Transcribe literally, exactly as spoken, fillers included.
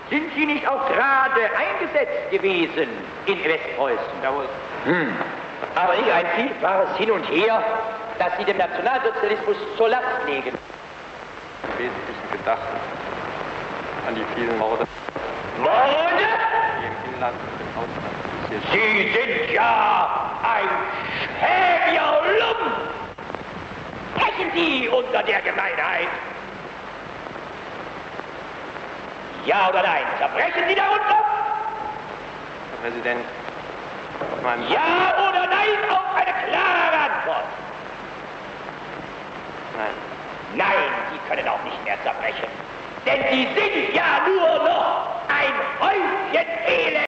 Sind Sie nicht auch gerade eingesetzt gewesen in Westpreußen? Jawohl. Hm. Aber nicht ein vielfaches Hin und Her, das Sie dem Nationalsozialismus zur Last legen. Im Wesentlichen gedacht an die vielen Morde, Morde? die im Inland und im Ausland passiert sind. Sie sind ja ein schäbiger Lump! Brechen Sie unter der Gemeinheit! Ja oder nein? Zerbrechen Sie darunter? Herr Präsident, auf meinem Ja oder nein auf eine klare Antwort? Nein. Nein, Sie können auch nicht mehr zerbrechen. Denn Sie sind ja nur noch ein Häufchen Elend!